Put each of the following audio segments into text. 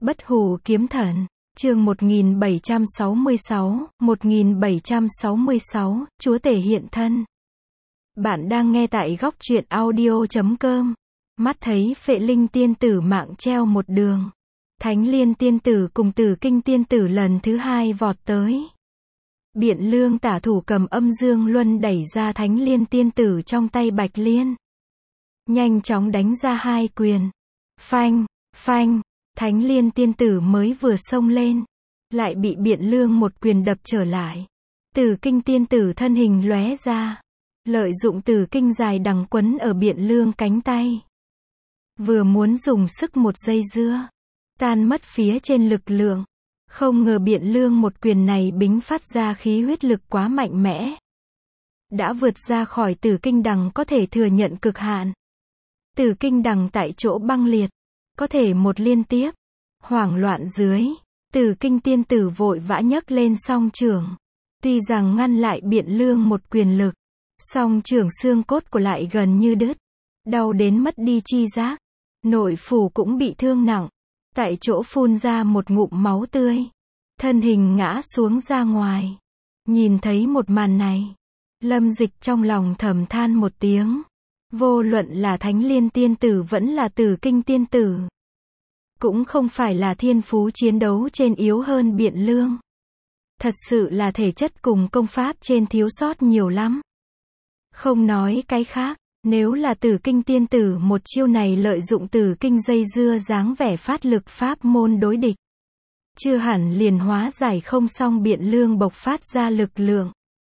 Bất hủ kiếm thần, chương 1766, Chúa tể hiện thân. Bạn đang nghe tại góc truyện audio.com. Mắt thấy Phệ Linh tiên tử mạng treo một đường. Thánh Liên tiên tử cùng Tử Kinh tiên tử lần thứ hai vọt tới. Biện Lương tả thủ cầm âm dương luân đẩy ra Thánh Liên tiên tử trong tay Bạch Liên. Nhanh chóng đánh ra hai quyền. Phanh, phanh. Thánh Liên tiên tử mới vừa xông lên, lại bị Biện Lương một quyền đập trở lại. Tử Kinh tiên tử thân hình lóe ra, lợi dụng Tử Kinh dài đằng quấn ở Biện Lương cánh tay. Vừa muốn dùng sức một dây dưa, tan mất phía trên lực lượng. Không ngờ Biện Lương một quyền này bính phát ra khí huyết lực quá mạnh mẽ. Đã vượt ra khỏi Tử Kinh đằng có thể thừa nhận cực hạn. Tử Kinh đằng tại chỗ băng liệt. Có thể một liên tiếp. Hoảng loạn dưới, Tử Kinh tiên tử vội vã nhấc lên song chưởng. Tuy rằng ngăn lại Biện Lương một quyền lực, song chưởng xương cốt của lại gần như đứt. Đau đến mất đi chi giác. Nội phủ cũng bị thương nặng. Tại chỗ phun ra một ngụm máu tươi. Thân hình ngã xuống ra ngoài. Nhìn thấy một màn này, Lâm Dịch trong lòng thầm than một tiếng. Vô luận là Thánh Liên tiên tử vẫn là Tử Kinh tiên tử, cũng không phải là thiên phú chiến đấu trên yếu hơn Biện Lương. Thật sự là thể chất cùng công pháp trên thiếu sót nhiều lắm. Không nói cái khác, nếu là Tử Kinh tiên tử một chiêu này lợi dụng Tử Kinh dây dưa dáng vẻ phát lực pháp môn đối địch, chưa hẳn liền hóa giải không xong Biện Lương bộc phát ra lực lượng.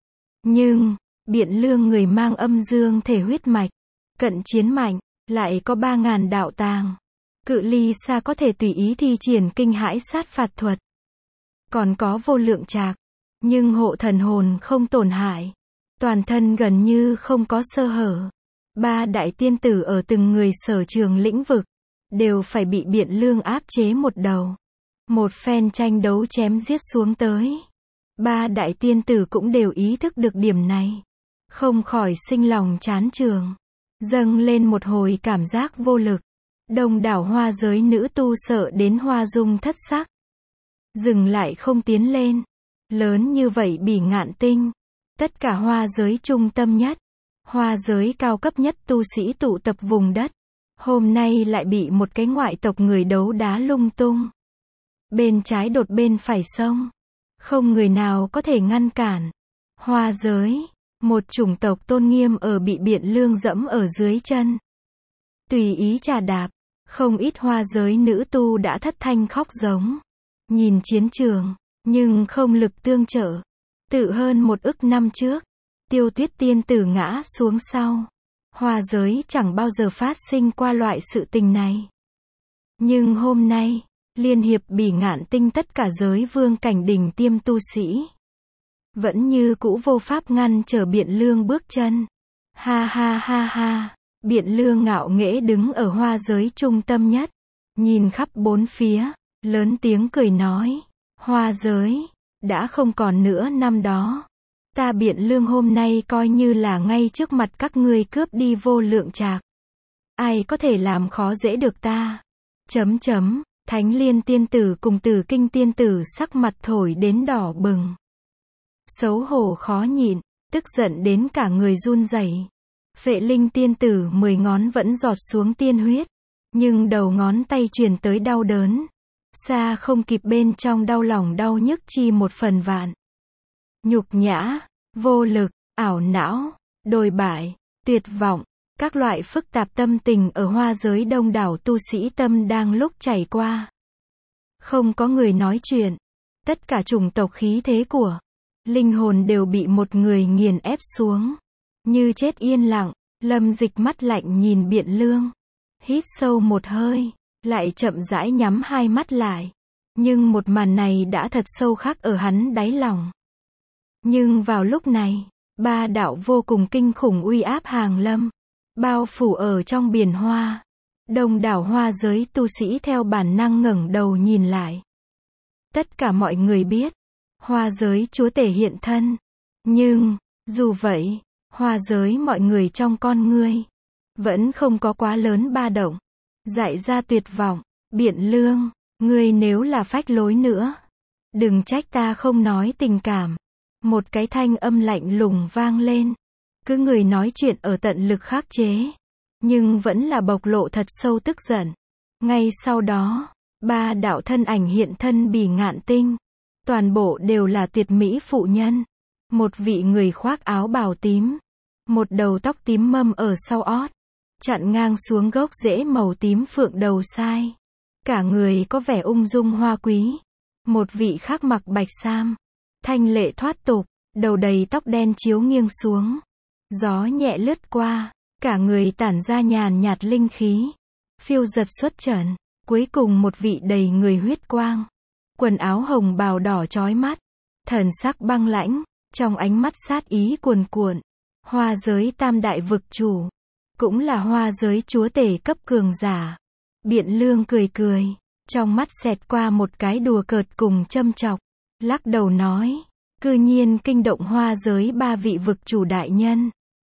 Nhưng, Biện Lương người mang âm dương thể huyết mạch, cận chiến mạnh, lại có 3.000 đạo tàng. Cự ly xa có thể tùy ý thi triển kinh hãi sát phạt thuật. Còn có vô lượng trạc, nhưng hộ thần hồn không tổn hại. Toàn thân gần như không có sơ hở. 3 đại tiên tử ở từng người sở trường lĩnh vực, đều phải bị Biện Lương áp chế một đầu. Một phen tranh đấu chém giết xuống tới. 3 đại tiên tử cũng đều ý thức được điểm này. Không khỏi sinh lòng chán chường. Dâng lên một hồi cảm giác vô lực. Đông đảo hoa giới nữ tu sợ đến hoa dung thất sắc. Dừng lại không tiến lên. Lớn như vậy Bỉ Ngạn Tinh. Tất cả hoa giới trung tâm nhất. Hoa giới cao cấp nhất tu sĩ tụ tập vùng đất. Hôm nay lại bị một cái ngoại tộc người đấu đá lung tung. Bên trái đột bên phải sông. Không người nào có thể ngăn cản. Hoa giới, một chủng tộc tôn nghiêm ở bị Biện Lương dẫm ở dưới chân. Tùy ý trà đạp. Không ít hoa giới nữ tu đã thất thanh khóc giống. Nhìn chiến trường, nhưng không lực tương trợ. Tự hơn 1 ức năm trước, Tiêu Tuyết tiên tử ngã xuống sau. Hoa giới chẳng bao giờ phát sinh qua loại sự tình này. Nhưng hôm nay, liên hiệp Bỉ Ngạn Tinh tất cả giới vương cảnh đỉnh tiêm tu sĩ, vẫn như cũ vô pháp ngăn trở Biện Lương bước chân. Ha ha ha ha. Biện Lương ngạo nghễ đứng ở hoa giới trung tâm nhất, nhìn khắp bốn phía, lớn tiếng cười nói, hoa giới, đã không còn nữa năm đó. Ta Biện Lương hôm nay coi như là ngay trước mặt các ngươi cướp đi vô lượng trạc. Ai có thể làm khó dễ được ta? Thánh Liên tiên tử cùng Tử Kinh tiên tử sắc mặt thổi đến đỏ bừng. Xấu hổ khó nhịn, tức giận đến cả người run rẩy. Phệ Linh tiên tử 10 ngón vẫn giọt xuống tiên huyết, nhưng đầu ngón tay truyền tới đau đớn, xa không kịp bên trong đau lòng đau nhức chi 1/1000. Nhục nhã, vô lực, ảo não, đồi bại, tuyệt vọng, các loại phức tạp tâm tình ở hoa giới đông đảo tu sĩ tâm đang lúc chảy qua. Không có người nói chuyện, tất cả chủng tộc khí thế của linh hồn đều bị một người nghiền ép xuống. Như chết yên lặng, Lâm Dịch mắt lạnh nhìn Biện Lương. Hít sâu một hơi, lại chậm rãi nhắm hai mắt lại. Nhưng một màn này đã thật sâu khắc ở hắn đáy lòng. Nhưng vào lúc này, 3 đạo vô cùng kinh khủng uy áp hàng lâm, bao phủ ở trong biển hoa. Đông đảo hoa giới tu sĩ theo bản năng ngẩng đầu nhìn lại. Tất cả mọi người biết, hoa giới chúa tể hiện thân. Nhưng, dù vậy, hoa giới mọi người trong con ngươi vẫn không có quá lớn ba động. Dại ra tuyệt vọng. Biện Lương, Ngươi nếu là phách lối nữa, đừng trách ta không nói tình cảm. Một cái thanh âm lạnh lùng vang lên. Cứ người nói chuyện ở tận lực khắc chế, nhưng vẫn là bộc lộ thật sâu tức giận. Ngay sau đó, ba đạo thân ảnh hiện thân Bỉ Ngạn Tinh. Toàn bộ đều là tuyệt mỹ phụ nhân. Một vị người khoác áo bào tím, một đầu tóc tím mâm ở sau ót, chặn ngang xuống gốc rễ màu tím phượng đầu sai. Cả người có vẻ ung dung hoa quý. Một vị khác mặc bạch sam, thanh lệ thoát tục, đầu đầy tóc đen chiếu nghiêng xuống. Gió nhẹ lướt qua, cả người tản ra nhàn nhạt linh khí, phiêu dật xuất trần. Cuối cùng một vị đầy người huyết quang, quần áo hồng bào đỏ chói mắt, thần sắc băng lãnh, trong ánh mắt sát ý cuồn cuộn. Hoa giới tam đại vực chủ, cũng là hoa giới chúa tể cấp cường giả. Biện Lương cười cười, trong mắt xẹt qua một cái đùa cợt cùng châm chọc, lắc đầu nói, cư nhiên kinh động hoa giới ba vị vực chủ đại nhân.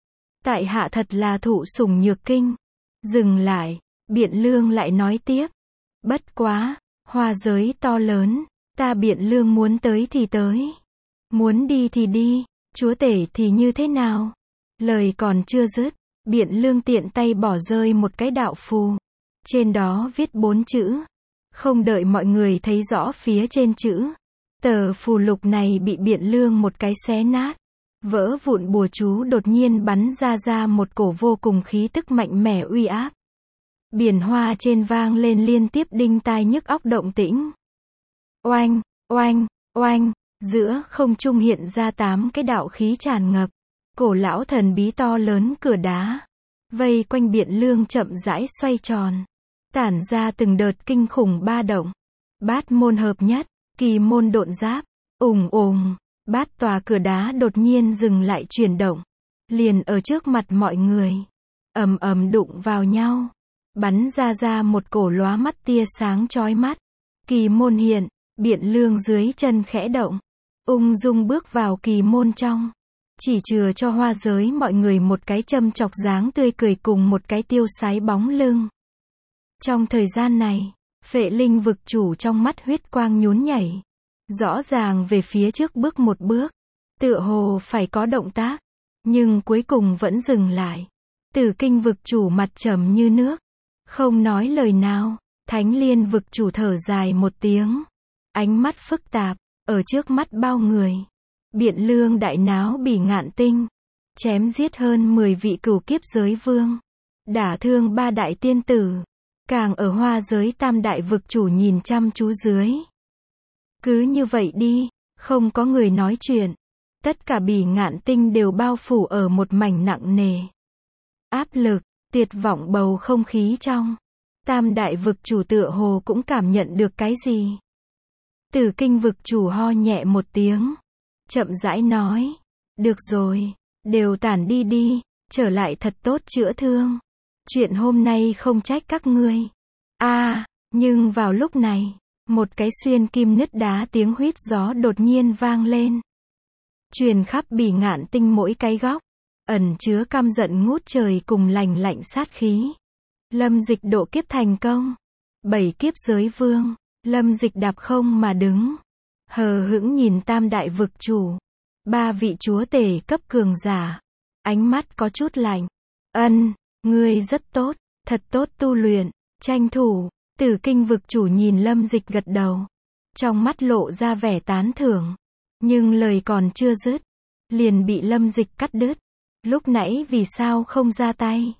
Tại hạ thật là thụ sủng nhược kinh. Dừng lại, Biện Lương lại nói tiếp, bất quá, hoa giới to lớn, ta Biện Lương muốn tới thì tới, muốn đi thì đi, chúa tể thì như thế nào? Lời còn chưa dứt, Biện Lương tiện tay bỏ rơi một cái đạo phù. Trên đó viết 4 chữ. Không đợi mọi người thấy rõ phía trên chữ, tờ phù lục này bị Biện Lương một cái xé nát. Vỡ vụn bùa chú đột nhiên bắn ra một cổ vô cùng khí tức mạnh mẽ uy áp. Biển hoa trên vang lên liên tiếp đinh tai nhức óc động tĩnh. Oanh, oanh, oanh, giữa không trung hiện ra 8 cái đạo khí tràn ngập. Cổ lão thần bí to lớn cửa đá, vây quanh Biện Lương chậm rãi xoay tròn, tản ra từng đợt kinh khủng ba động. Bát môn hợp nhất, kỳ môn độn giáp, ùng ùng, bát tòa cửa đá đột nhiên dừng lại chuyển động, liền ở trước mặt mọi người, ầm ầm đụng vào nhau, bắn ra một cổ lóa mắt tia sáng chói mắt. Kỳ môn hiện, Biện Lương dưới chân khẽ động, ung dung bước vào kỳ môn trong, chỉ chừa cho hoa giới mọi người một cái châm chọc dáng tươi cười cùng một cái tiêu sái bóng lưng. Trong thời gian này, Phệ Linh vực chủ trong mắt huyết quang nhún nhảy, rõ ràng về phía trước bước một bước, tựa hồ phải có động tác, nhưng cuối cùng vẫn dừng lại. Tử Kinh vực chủ mặt trầm như nước, không nói lời nào. Thánh Liên vực chủ thở dài một tiếng, ánh mắt phức tạp, ở trước mắt bao người. Biện Lương đại náo Bỉ Ngạn Tinh, chém giết hơn 10 vị cửu kiếp giới vương, đả thương 3 đại tiên tử, càng ở hoa giới tam đại vực chủ nhìn chăm chú dưới. Cứ như vậy đi, không có người nói chuyện. Tất cả Bỉ Ngạn Tinh đều bao phủ ở một mảnh nặng nề, áp lực, tuyệt vọng bầu không khí trong. Tam đại vực chủ tựa hồ cũng cảm nhận được cái gì. Tử Kinh vực chủ ho nhẹ một tiếng, chậm rãi nói, được rồi, đều tản đi đi, trở lại thật tốt chữa thương. Chuyện hôm nay không trách các ngươi. Nhưng vào lúc này, một cái xuyên kim nứt đá tiếng huýt gió đột nhiên vang lên, truyền khắp Bỉ Ngạn Tinh mỗi cái góc, ẩn chứa căm giận ngút trời cùng lành lạnh sát khí. Lâm Dịch độ kiếp thành công. 7 kiếp giới vương, Lâm Dịch đạp không mà đứng, hờ hững nhìn tam đại vực chủ, 3 vị chúa tể cấp cường giả, ánh mắt có chút lạnh. Ngươi rất tốt, thật tốt tu luyện, tranh thủ. Tử Kinh vực chủ nhìn Lâm Dịch gật đầu, trong mắt lộ ra vẻ tán thưởng, nhưng lời còn chưa dứt, liền bị Lâm Dịch cắt đứt. Lúc nãy vì sao không ra tay?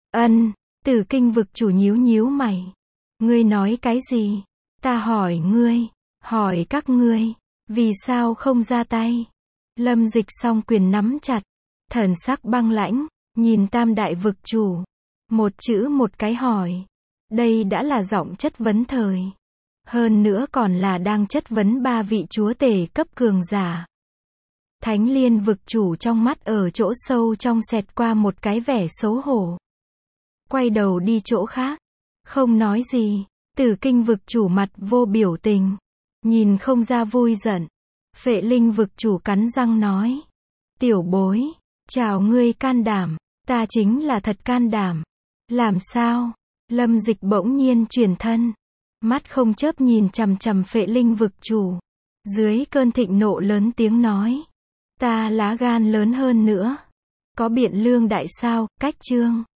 Tử Kinh vực chủ nhíu mày. Ngươi nói cái gì? Ta hỏi ngươi, hỏi các ngươi, vì sao không ra tay? Lâm Dịch song quyền nắm chặt, thần sắc băng lãnh, nhìn tam đại vực chủ, một chữ một cái hỏi. Đây đã là giọng chất vấn thời. Hơn nữa còn là đang chất vấn 3 vị chúa tể cấp cường giả. Thánh Liên vực chủ trong mắt ở chỗ sâu trong xẹt qua một cái vẻ xấu hổ. Quay đầu đi chỗ khác, không nói gì. Tử Kinh vực chủ mặt vô biểu tình, nhìn không ra vui giận. Phệ Linh vực chủ cắn răng nói, tiểu bối, chào ngươi can đảm, ta chính là thật can đảm. Làm sao? Lâm Dịch bỗng nhiên chuyển thân, mắt không chớp nhìn chằm chằm Phệ Linh vực chủ. Dưới cơn thịnh nộ lớn tiếng nói. Ta lá gan lớn hơn nữa. Có biện lương đại sao, cách trương.